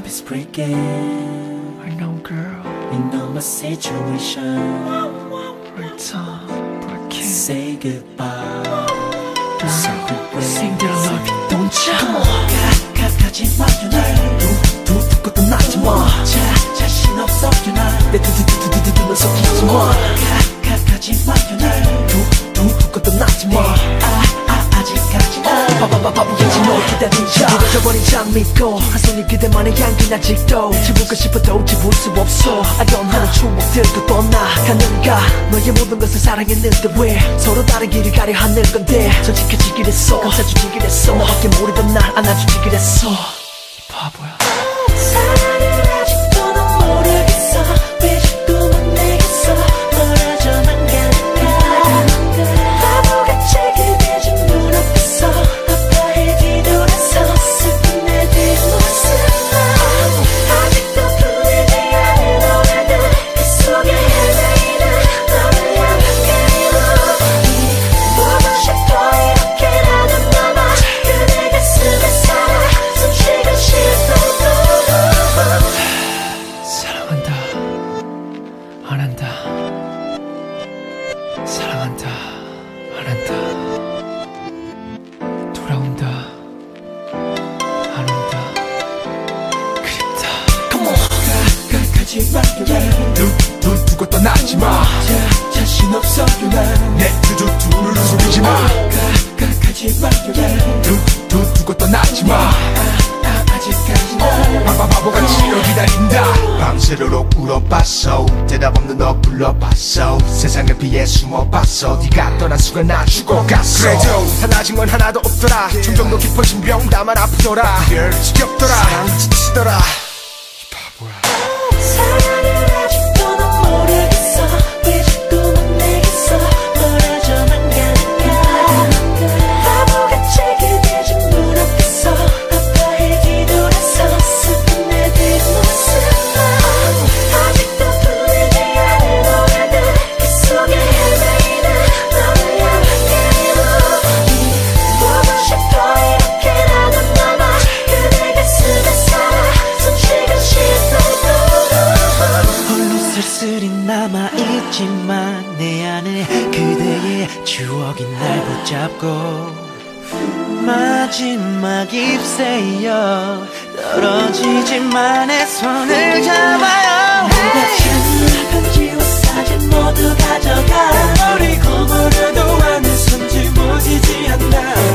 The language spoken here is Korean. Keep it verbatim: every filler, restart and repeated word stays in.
is breaking. I know, girl. You know my situation. It's on, but I can't. Say goodbye. Girl, sing that I love you, don't you? Come on. 가, 가, 가지 마, 유나. 두, 두, 두 것도 낫지 마. 자, 자신 없어, 유나. 내 두, 두, 두, 두, 두, 두, 두만 속이지 마. 가, 가, 가지 마, 유나. 두, 두, 두 것도 낫지 마. 아, 아, 아직까지 나. 바바바바바바지 널 기다리자. 무너져버린 장 믿고 한 손이 그대만의 향기 아직도 지우고 싶어도 지울 수 없어. 아련하는 추억들도 떠나 가는가. 너의 모든 것을 사랑했는데 왜 서로 다른 길을 가려 하는 건데. 솔직해지길 했어, 감싸주길 했어. 너밖에 모르던 날 안아주길 했어. 바보야. 사랑을 아직도 넌 모르겠어. 왜 자꾸만 내게서 멀어져만 가는가. 바보같이 그대 좀 눈앞에서 아파해 뒤돌아서 슬픈 내 뒷모습만 아직도 풀리지 않은 노래들 그 속에 헤매이는 너를 향한 그리움. 보고 싶어 이렇게라도 남아 그대 가슴에 살아 숨쉬고 싶어. 사랑한다. 안 한다. 사랑한다. 안 한다. 돌아온다. 안 온다. 그립다. Come on. 가, 가, 가지 마, 유나. 눈, 눈 두고 떠나지 마. 자, 자신 없어, 유나. 내 두두 두를 속이지 마. 가, 가, 가지 마, 유나. 눈, 눈 두고 떠나지 마. 아, 아, 아직까지 나. 바바바보같이 널 기다린다. 밤새도록 울어봤어. 대답 없는 너 불러봤어. 세상을 피해 숨어봤어. 네가 떠난 순간 나 죽어갔어. 그래도 하나진 건 하나도 없더라. 점점 깊어진 병담만 아프더라. 지겹더라. 사랑 지치더라. 사랑을 아직도 넌 모르겠어. 왜 자꾸만 내게서 멀어져만 가는가. 바보같이 그대 좀 눈앞에서 아파해 뒤돌아서 슬픈 내 뒷모습만 아직도 풀리지 않은 노래들 그 속에 헤매이는 너를 향한 그리움. 보고 싶어 이렇게라도 남아 그대 가슴에 살아 숨쉬고 싶어. 홀로 쓸쓸히 남아있지만 내 안에 그대의 추억이 날 붙잡고 마지막 잎새여 떨어지지만 내 손을 잡아요. 내가 찾는 편지와 사진 모두 가져가. 버리고 버려도 하늘 손질 못이지 않나.